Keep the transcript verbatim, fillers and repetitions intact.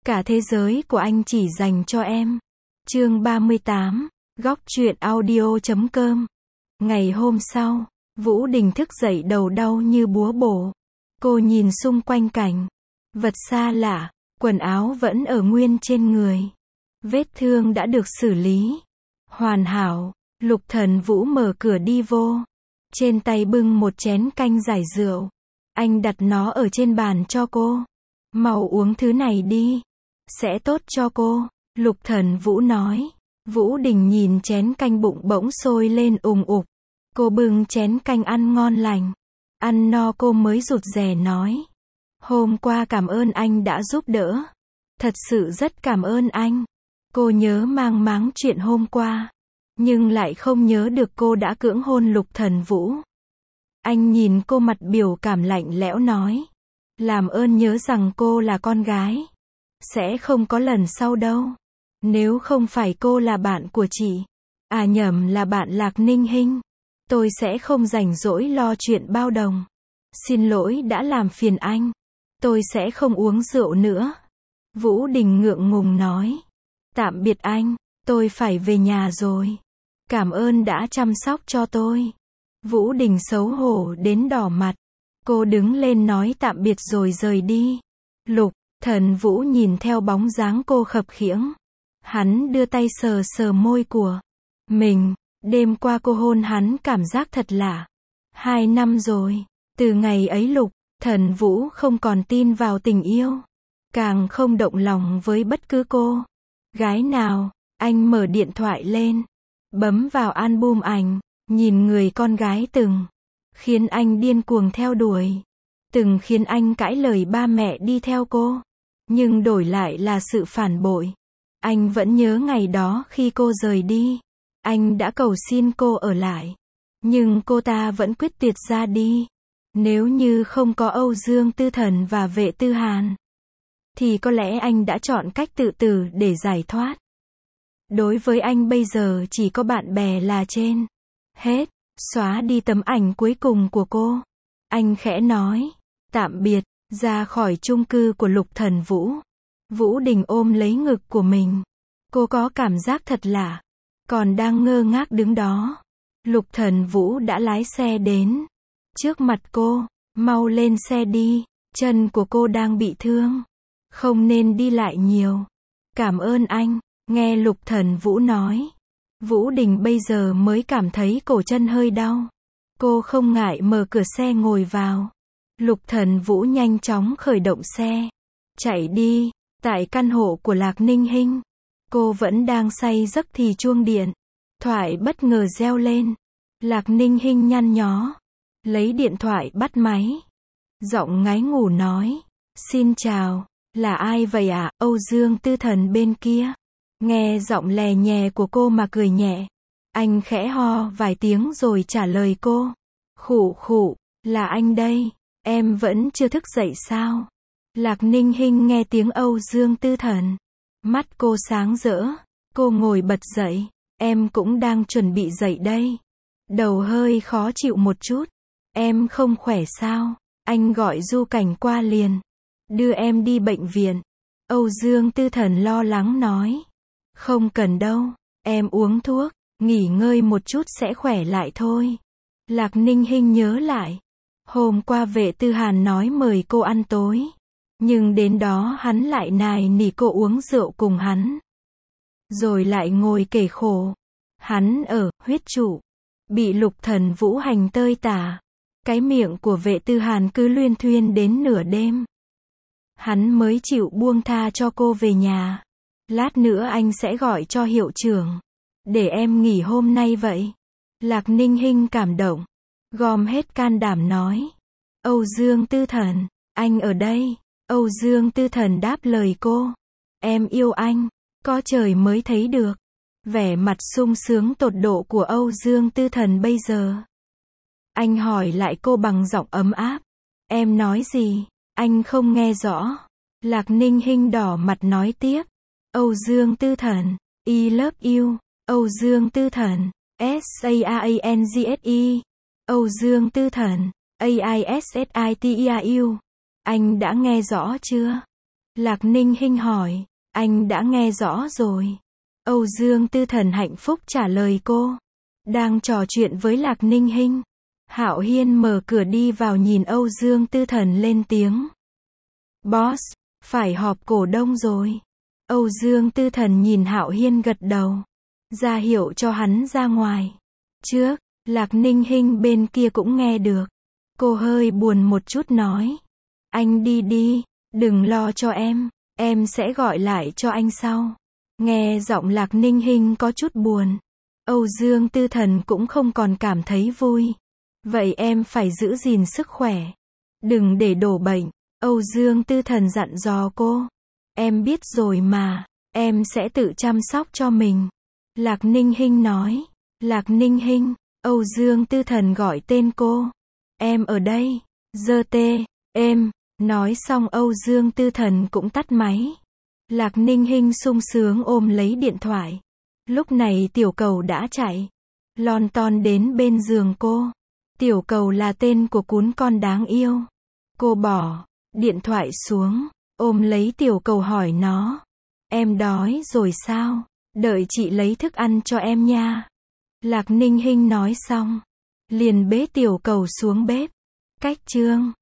Cả thế giới của anh chỉ dành cho em. Chương ba mươi tám, góc truyện audio chấm com. Ngày hôm sau, Vũ Đình thức dậy đầu đau như búa bổ. Cô nhìn xung quanh cảnh vật xa lạ, quần áo vẫn ở nguyên trên người. Vết thương đã được xử lý hoàn hảo. Lục Thần Vũ mở cửa đi vô. Trên tay bưng một chén canh giải rượu. Anh đặt nó ở trên bàn cho cô. Mau uống thứ này đi. Sẽ tốt cho cô. Lục Thần Vũ nói. Vũ Đình nhìn chén canh bụng bỗng sôi lên ùng ục. Cô bưng chén canh ăn ngon lành. Ăn no cô mới rụt rè nói. Hôm qua cảm ơn anh đã giúp đỡ. Thật sự rất cảm ơn anh. Cô nhớ mang máng chuyện hôm qua. Nhưng lại không nhớ được cô đã cưỡng hôn Lục Thần Vũ. Anh nhìn cô mặt biểu cảm lạnh lẽo nói. Làm ơn nhớ rằng cô là con gái. Sẽ không có lần sau đâu. Nếu không phải cô là bạn của chị. À nhầm là bạn Lạc Ninh Hinh. Tôi sẽ không rảnh rỗi lo chuyện bao đồng. Xin lỗi đã làm phiền anh. Tôi sẽ không uống rượu nữa. Vũ Đình ngượng ngùng nói. Tạm biệt anh, tôi phải về nhà rồi. Cảm ơn đã chăm sóc cho tôi. Vũ Đình xấu hổ đến đỏ mặt. Cô đứng lên nói tạm biệt rồi rời đi. Lục Thần Vũ nhìn theo bóng dáng cô khập khiễng. Hắn đưa tay sờ sờ môi của mình. Đêm qua cô hôn hắn cảm giác thật lạ. Hai năm rồi. Từ ngày ấy Lục Thần Vũ không còn tin vào tình yêu. Càng không động lòng với bất cứ cô gái nào. Anh mở điện thoại lên. Bấm vào album ảnh. Nhìn người con gái từng khiến anh điên cuồng theo đuổi. Từng khiến anh cãi lời ba mẹ đi theo cô. Nhưng đổi lại là sự phản bội. Anh vẫn nhớ ngày đó khi cô rời đi. Anh đã cầu xin cô ở lại. Nhưng cô ta vẫn quyết tuyệt ra đi. Nếu như không có Âu Dương Tư Thần và Vệ Tư Hàn. Thì có lẽ anh đã chọn cách tự tử để giải thoát. Đối với anh bây giờ chỉ có bạn bè là trên hết. Xóa đi tấm ảnh cuối cùng của cô. Anh khẽ nói. Tạm biệt. Ra khỏi chung cư của Lục Thần Vũ. Vũ Đình ôm lấy ngực của mình. Cô có cảm giác thật lạ. Còn đang ngơ ngác đứng đó. Lục Thần Vũ đã lái xe đến trước mặt cô. Mau lên xe đi. Chân của cô đang bị thương. Không nên đi lại nhiều. Cảm ơn anh. Nghe Lục Thần Vũ nói. Vũ Đình bây giờ mới cảm thấy cổ chân hơi đau. Cô không ngại mở cửa xe ngồi vào. Lục Thần Vũ nhanh chóng khởi động xe. Chạy đi. Tại căn hộ của Lạc Ninh Hinh. Cô vẫn đang say giấc thì chuông điện thoại bất ngờ reo lên. Lạc Ninh Hinh nhăn nhó. Lấy điện thoại bắt máy. Giọng ngái ngủ nói. Xin chào. Là ai vậy ạ? À? Âu Dương Tư Thần bên kia. Nghe giọng lè nhè của cô mà cười nhẹ. Anh khẽ ho vài tiếng rồi trả lời cô. Khụ khụ. Là anh đây. Em vẫn chưa thức dậy sao? Lạc Ninh Hinh nghe tiếng Âu Dương Tư Thần. Mắt cô sáng rỡ. Cô ngồi bật dậy. Em cũng đang chuẩn bị dậy đây. Đầu hơi khó chịu một chút. Em không khỏe sao? Anh gọi Du Cảnh qua liền. Đưa em đi bệnh viện. Âu Dương Tư Thần lo lắng nói. Không cần đâu. Em uống thuốc. Nghỉ ngơi một chút sẽ khỏe lại thôi. Lạc Ninh Hinh nhớ lại. Hôm qua Vệ Tư Hàn nói mời cô ăn tối. Nhưng đến đó hắn lại nài nỉ cô uống rượu cùng hắn. Rồi lại ngồi kể khổ. Hắn ở huyết trụ. Bị Lục Thần Vũ hành tơi tả. Cái miệng của Vệ Tư Hàn cứ luyên thuyên đến nửa đêm. Hắn mới chịu buông tha cho cô về nhà. Lát nữa anh sẽ gọi cho hiệu trưởng. Để em nghỉ hôm nay vậy. Lạc Ninh Hinh cảm động. Gom hết can đảm nói. Âu Dương Tư Thần, anh ở đây. Âu Dương Tư Thần đáp lời cô. Em yêu anh. Có trời mới thấy được. Vẻ mặt sung sướng tột độ của Âu Dương Tư Thần bây giờ. Anh hỏi lại cô bằng giọng ấm áp. Em nói gì? Anh không nghe rõ. Lạc Ninh Hinh đỏ mặt nói tiếp. Âu Dương Tư Thần, I love you. Âu Dương Tư Thần, S A R A N G S E. Âu Dương Tư Thần, A I S S I T E R U. Anh đã nghe rõ chưa? Lạc Ninh Hinh hỏi. Anh đã nghe rõ rồi. Âu Dương Tư Thần hạnh phúc trả lời cô. Đang trò chuyện với Lạc Ninh Hinh. Hạo Hiên mở cửa đi vào nhìn Âu Dương Tư Thần lên tiếng. Boss, phải họp cổ đông rồi. Âu Dương Tư Thần nhìn Hạo Hiên gật đầu. Ra hiệu cho hắn ra ngoài. Trước, Lạc Ninh Hinh bên kia cũng nghe được. Cô hơi buồn một chút nói. Anh đi đi, đừng lo cho em, em sẽ gọi lại cho anh sau. Nghe giọng Lạc Ninh Hinh có chút buồn. Âu Dương Tư Thần cũng không còn cảm thấy vui. Vậy em phải giữ gìn sức khỏe. Đừng để đổ bệnh. Âu Dương Tư Thần dặn dò cô. Em biết rồi mà, em sẽ tự chăm sóc cho mình. Lạc Ninh Hinh nói. Lạc Ninh Hinh, Âu Dương Tư Thần gọi tên cô. Em ở đây. Giơ tê, em. Nói xong Âu Dương Tư Thần cũng tắt máy. Lạc Ninh Hinh sung sướng ôm lấy điện thoại. Lúc này Tiểu Cầu đã chạy. Lon ton đến bên giường cô. Tiểu Cầu là tên của cún con đáng yêu. Cô bỏ điện thoại xuống, ôm lấy Tiểu Cầu hỏi nó. Em đói rồi sao? Đợi chị lấy thức ăn cho em nha. Lạc Ninh Hinh nói xong, liền bế Tiểu Cầu xuống bếp. Cách chương